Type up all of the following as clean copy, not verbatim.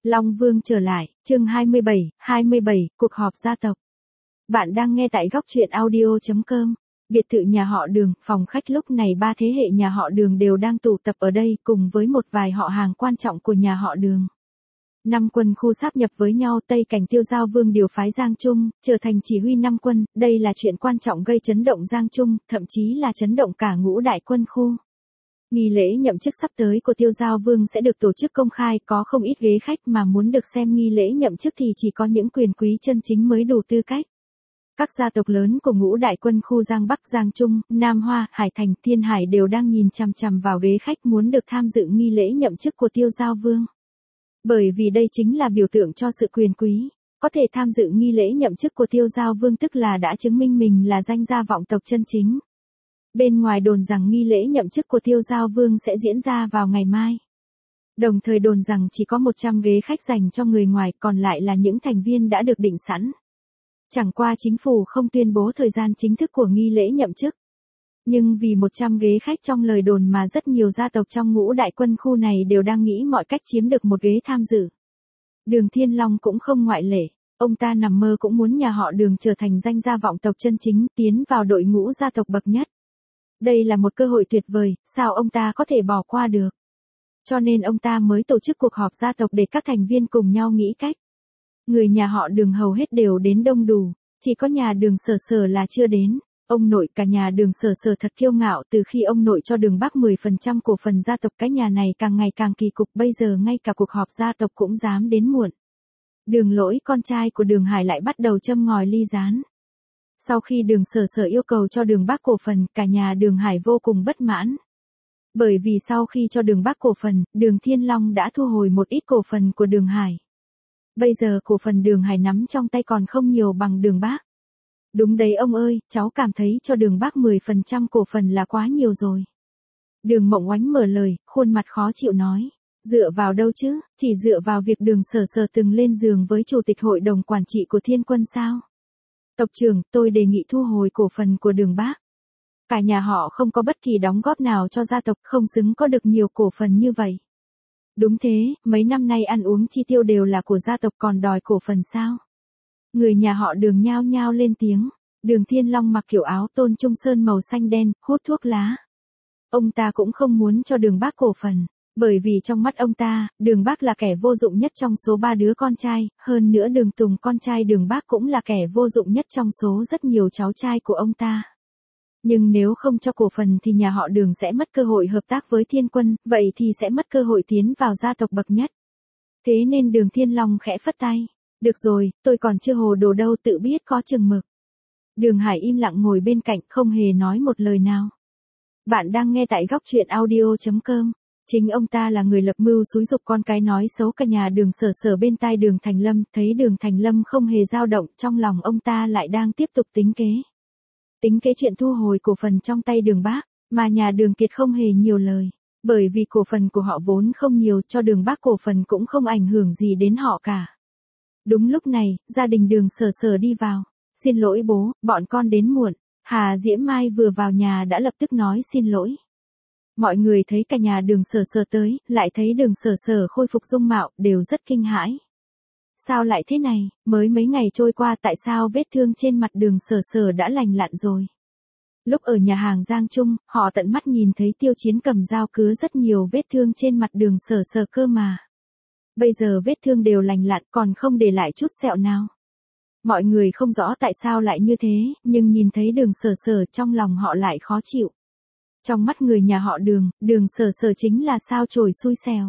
Long Vương trở lại, chương 27, cuộc họp gia tộc. Bạn đang nghe tại góc truyện audio.com. Biệt thự nhà họ Đường, phòng khách lúc này ba thế hệ nhà họ Đường đều đang tụ tập ở đây cùng với một vài họ hàng quan trọng của nhà họ Đường. 5 quân khu sáp nhập với nhau, Tây Cảnh Tiêu Giao Vương điều phái Giang Trung, trở thành chỉ huy 5 quân, đây là chuyện quan trọng gây chấn động Giang Trung, thậm chí là chấn động cả ngũ đại quân khu. Nghi lễ nhậm chức sắp tới của Tiêu Giao Vương sẽ được tổ chức công khai, có không ít ghế khách mà muốn được xem nghi lễ nhậm chức thì chỉ có những quyền quý chân chính mới đủ tư cách. Các gia tộc lớn của ngũ đại quân khu Giang Bắc, Giang Trung, Nam Hoa, Hải Thành, Thiên Hải đều đang nhìn chằm chằm vào ghế khách muốn được tham dự nghi lễ nhậm chức của Tiêu Giao Vương. Bởi vì đây chính là biểu tượng cho sự quyền quý, có thể tham dự nghi lễ nhậm chức của Tiêu Giao Vương tức là đã chứng minh mình là danh gia vọng tộc chân chính. Bên ngoài đồn rằng nghi lễ nhậm chức của Tiêu Giao Vương sẽ diễn ra vào ngày mai. Đồng thời đồn rằng chỉ có 100 ghế khách dành cho người ngoài, còn lại là những thành viên đã được định sẵn. Chẳng qua chính phủ không tuyên bố thời gian chính thức của nghi lễ nhậm chức. Nhưng vì 100 ghế khách trong lời đồn mà rất nhiều gia tộc trong ngũ đại quân khu này đều đang nghĩ mọi cách chiếm được một ghế tham dự. Đường Thiên Long cũng không ngoại lệ. Ông ta nằm mơ cũng muốn nhà họ Đường trở thành danh gia vọng tộc chân chính, tiến vào đội ngũ gia tộc bậc nhất. Đây là một cơ hội tuyệt vời, sao ông ta có thể bỏ qua được. Cho nên ông ta mới tổ chức cuộc họp gia tộc để các thành viên cùng nhau nghĩ cách. Người nhà họ Đường hầu hết đều đến đông đủ, chỉ có nhà Đường Sở Sở là chưa đến. Ông nội cả nhà Đường Sở Sở thật kiêu ngạo, từ khi ông nội cho Đường Bắc 10% cổ phần gia tộc cái nhà này càng ngày càng kỳ cục, bây giờ ngay cả cuộc họp gia tộc cũng dám đến muộn. Đường Lỗi, con trai của Đường Hải lại bắt đầu châm ngòi ly gián. Sau khi Đường Sở Sở yêu cầu cho Đường Bắc cổ phần, cả nhà Đường Hải vô cùng bất mãn. Bởi vì sau khi cho Đường Bắc cổ phần, Đường Thiên Long đã thu hồi một ít cổ phần của Đường Hải. Bây giờ cổ phần Đường Hải nắm trong tay còn không nhiều bằng Đường Bắc. Đúng đấy ông ơi, cháu cảm thấy cho Đường Bắc 10% cổ phần là quá nhiều rồi. Đường Mộng Oánh mở lời, khuôn mặt khó chịu nói. Dựa vào đâu chứ, chỉ dựa vào việc Đường Sở Sở từng lên giường với chủ tịch hội đồng quản trị của Thiên Quân sao? Tộc trưởng, tôi đề nghị thu hồi cổ phần của Đường Bắc. Cả nhà họ không có bất kỳ đóng góp nào cho gia tộc, không xứng có được nhiều cổ phần như vậy. Đúng thế, mấy năm nay ăn uống chi tiêu đều là của gia tộc còn đòi cổ phần sao? Người nhà họ Đường nhao nhao lên tiếng. Đường Thiên Long mặc kiểu áo tôn trung sơn màu xanh đen, hút thuốc lá. Ông ta cũng không muốn cho Đường Bắc cổ phần. Bởi vì trong mắt ông ta, Đường Bắc là kẻ vô dụng nhất trong số 3 đứa con trai, hơn nữa Đường Tùng con trai Đường Bắc cũng là kẻ vô dụng nhất trong số rất nhiều cháu trai của ông ta. Nhưng nếu không cho cổ phần thì nhà họ Đường sẽ mất cơ hội hợp tác với Thiên Quân, vậy thì sẽ mất cơ hội tiến vào gia tộc bậc nhất. Thế nên Đường Thiên Long khẽ phất tay. Được rồi, tôi còn chưa hồ đồ đâu, tự biết có chừng mực. Đường Hải im lặng ngồi bên cạnh không hề nói một lời nào. Bạn đang nghe tại góc truyện audio.com. Chính ông ta là người lập mưu xúi giục con cái nói xấu cả nhà Đường Sở Sở bên tai Đường Thành Lâm, thấy Đường Thành Lâm không hề dao động, trong lòng ông ta lại đang tiếp tục tính kế. Tính kế chuyện thu hồi cổ phần trong tay Đường Bắc, mà nhà Đường Kiệt không hề nhiều lời, bởi vì cổ phần của họ vốn không nhiều, cho Đường Bắc cổ phần cũng không ảnh hưởng gì đến họ cả. Đúng lúc này, gia đình Đường Sở Sở đi vào. Xin lỗi bố, bọn con đến muộn. Hà Diễm Mai vừa vào nhà đã lập tức nói xin lỗi. Mọi người thấy cả nhà Đường Sở Sở tới, lại thấy Đường Sở Sở khôi phục dung mạo, đều rất kinh hãi. Sao lại thế này, mới mấy ngày trôi qua tại sao vết thương trên mặt Đường Sở Sở đã lành lặn rồi. Lúc ở nhà hàng Giang Trung, họ tận mắt nhìn thấy Tiêu Chiến cầm dao cứa rất nhiều vết thương trên mặt Đường Sở Sở cơ mà. Bây giờ vết thương đều lành lặn còn không để lại chút sẹo nào. Mọi người không rõ tại sao lại như thế, nhưng nhìn thấy Đường Sở Sở trong lòng họ lại khó chịu. Trong mắt người nhà họ Đường, Đường Sở Sở chính là sao chổi xui xẻo.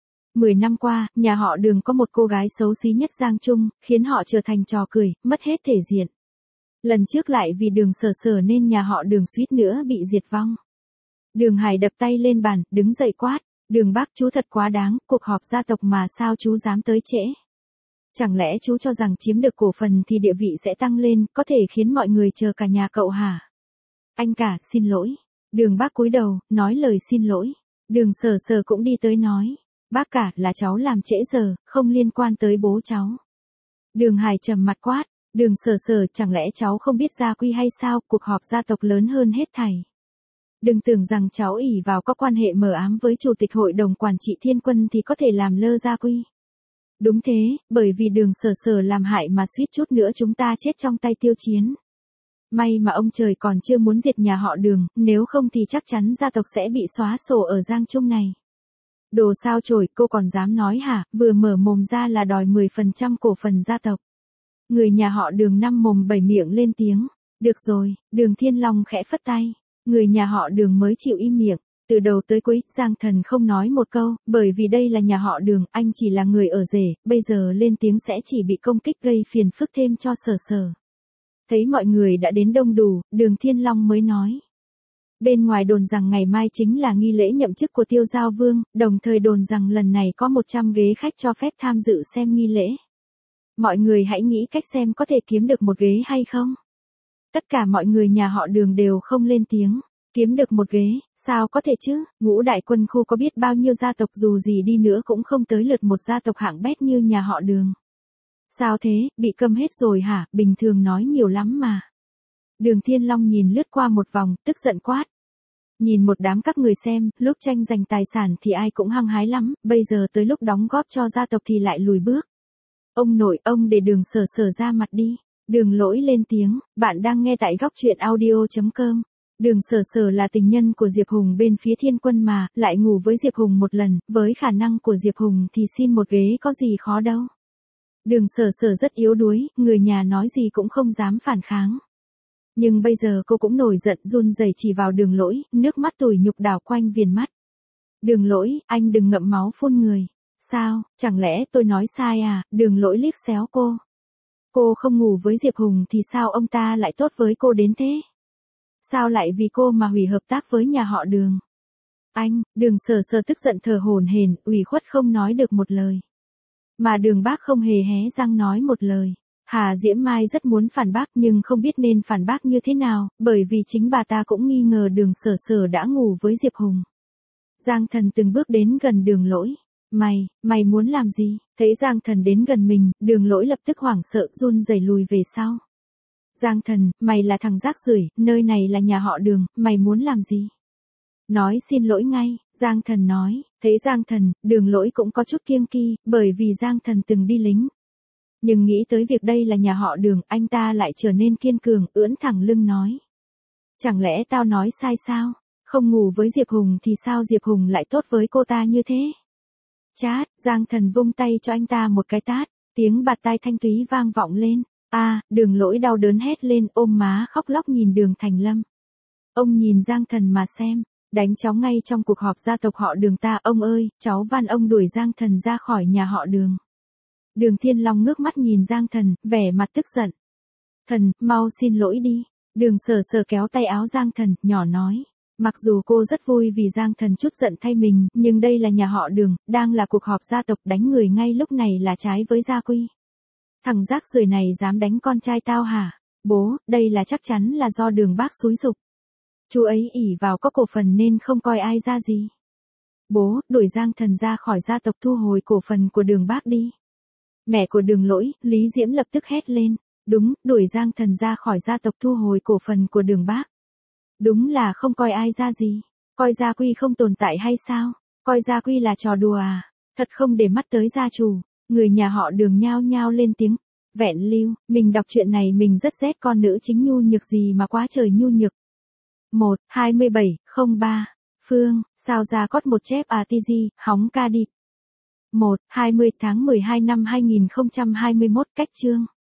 10 năm qua, nhà họ Đường có một cô gái xấu xí nhất Giang Trung, khiến họ trở thành trò cười, mất hết thể diện. Lần trước lại vì Đường Sở Sở nên nhà họ Đường suýt nữa bị diệt vong. Đường Hải đập tay lên bàn, đứng dậy quát. Đường Bắc chú thật quá đáng, cuộc họp gia tộc mà sao chú dám tới trễ. Chẳng lẽ chú cho rằng chiếm được cổ phần thì địa vị sẽ tăng lên, có thể khiến mọi người chờ cả nhà cậu hả? Anh cả, xin lỗi. Đường Bắc cúi đầu, nói lời xin lỗi. Đường Sở Sở cũng đi tới nói. Bác cả, là cháu làm trễ giờ, không liên quan tới bố cháu. Đường Hải trầm mặt quát. Đường Sở Sở, chẳng lẽ cháu không biết gia quy hay sao, cuộc họp gia tộc lớn hơn hết thảy. Đừng tưởng rằng cháu ỷ vào có quan hệ mờ ám với chủ tịch hội đồng quản trị Thiên Quân thì có thể làm lơ gia quy. Đúng thế, bởi vì Đường Sở Sở làm hại mà suýt chút nữa chúng ta chết trong tay Tiêu Chiến. May mà ông trời còn chưa muốn diệt nhà họ Đường, nếu không thì chắc chắn gia tộc sẽ bị xóa sổ ở Giang Trung này. Đồ sao chổi, cô còn dám nói hả, vừa mở mồm ra là đòi 10% cổ phần gia tộc. Người nhà họ Đường năm mồm bảy miệng lên tiếng. Được rồi, Đường Thiên Long khẽ phất tay. Người nhà họ Đường mới chịu im miệng. Từ đầu tới cuối, Giang Thần không nói một câu, bởi vì đây là nhà họ Đường, anh chỉ là người ở rể, bây giờ lên tiếng sẽ chỉ bị công kích gây phiền phức thêm cho Sở Sở. Thấy mọi người đã đến đông đủ, Đường Thiên Long mới nói. Bên ngoài đồn rằng ngày mai chính là nghi lễ nhậm chức của Tiêu Giao Vương, đồng thời đồn rằng lần này có 100 ghế khách cho phép tham dự xem nghi lễ. Mọi người hãy nghĩ cách xem có thể kiếm được một ghế hay không. Tất cả mọi người nhà họ Đường đều không lên tiếng. Kiếm được một ghế, sao có thể chứ, Ngũ Đại Quân Khu có biết bao nhiêu gia tộc dù gì đi nữa cũng không tới lượt một gia tộc hạng bét như nhà họ Đường. Sao thế, bị câm hết rồi hả, bình thường nói nhiều lắm mà. Đường Thiên Long nhìn lướt qua một vòng, tức giận quát. Nhìn một đám các người xem, lúc tranh giành tài sản thì ai cũng hăng hái lắm, bây giờ tới lúc đóng góp cho gia tộc thì lại lùi bước. Ông nội, ông để Đường Sở Sở ra mặt đi. Đường Lỗi lên tiếng, bạn đang nghe tại góc truyện audio.com. Đường Sở Sở là tình nhân của Diệp Hùng bên phía Thiên Quân mà, lại ngủ với Diệp Hùng một lần, với khả năng của Diệp Hùng thì xin một ghế có gì khó đâu. Đường Sở Sở rất yếu đuối, người nhà nói gì cũng không dám phản kháng. Nhưng bây giờ cô cũng nổi giận run rẩy chỉ vào Đường Lỗi, nước mắt tủi nhục đảo quanh viền mắt. Đường Lỗi, anh đừng ngậm máu phun người. Sao, chẳng lẽ tôi nói sai à, Đường Lỗi liếc xéo cô. Cô không ngủ với Diệp Hùng thì sao ông ta lại tốt với cô đến thế? Sao lại vì cô mà hủy hợp tác với nhà họ Đường? Anh, Đường Sở Sở tức giận thở hổn hển, ủy khuất không nói được một lời. Mà Đường Bác không hề hé răng nói một lời. Hà Diễm Mai rất muốn phản bác nhưng không biết nên phản bác như thế nào, bởi vì chính bà ta cũng nghi ngờ Đường Sở Sở đã ngủ với Diệp Hùng. Giang Thần từng bước đến gần Đường Lỗi. Mày muốn làm gì? Thấy Giang Thần đến gần mình, Đường Lỗi lập tức hoảng sợ run rẩy lùi về sau. Giang Thần, mày là thằng rác rưởi, nơi này là nhà họ Đường, mày muốn làm gì? Nói xin lỗi ngay, Giang Thần nói, thấy Giang Thần, Đường Lỗi cũng có chút kiêng kỳ, bởi vì Giang Thần từng đi lính. Nhưng nghĩ tới việc đây là nhà họ Đường, anh ta lại trở nên kiên cường, ưỡn thẳng lưng nói. Chẳng lẽ tao nói sai sao? Không ngủ với Diệp Hùng thì sao Diệp Hùng lại tốt với cô ta như thế? Chát, Giang Thần vung tay cho anh ta một cái tát, tiếng bạt tai thanh thúy vang vọng lên. Đường Lỗi đau đớn hét lên ôm má khóc lóc nhìn Đường Thành Lâm. Ông nhìn Giang Thần mà xem, đánh cháu ngay trong cuộc họp gia tộc họ Đường ta, ông ơi, cháu van ông đuổi Giang Thần ra khỏi nhà họ Đường. Đường Thiên Long ngước mắt nhìn Giang Thần, vẻ mặt tức giận. Thần, mau xin lỗi đi. Đường Sở Sở kéo tay áo Giang Thần, nhỏ nói. Mặc dù cô rất vui vì Giang Thần chút giận thay mình, nhưng đây là nhà họ Đường, đang là cuộc họp gia tộc, đánh người ngay lúc này là trái với gia quy. Thằng rác rưởi này dám đánh con trai tao hả? Bố, đây là chắc chắn là do Đường Bác xúi giục. Chú ấy ỷ vào có cổ phần nên không coi ai ra gì. Bố, đuổi Giang Thần ra khỏi gia tộc, thu hồi cổ phần của Đường Bác đi. Mẹ của Đường Lỗi, Lý Diễm lập tức hét lên. Đúng, đuổi Giang Thần ra khỏi gia tộc, thu hồi cổ phần của Đường Bác. Đúng là không coi ai ra gì. Coi gia quy không tồn tại hay sao? Coi gia quy là trò đùa à? Thật không để mắt tới gia chủ. Người nhà họ Đường nhao nhao lên tiếng. Vẹn Lưu, mình đọc chuyện này mình rất rét con nữ chính nhu nhược gì mà quá trời nhu nhược. 1-27-03 Phương, sao ra cót một chép ATG, hóng ca đi. 1-20 tháng 12 năm 2021 cách chương.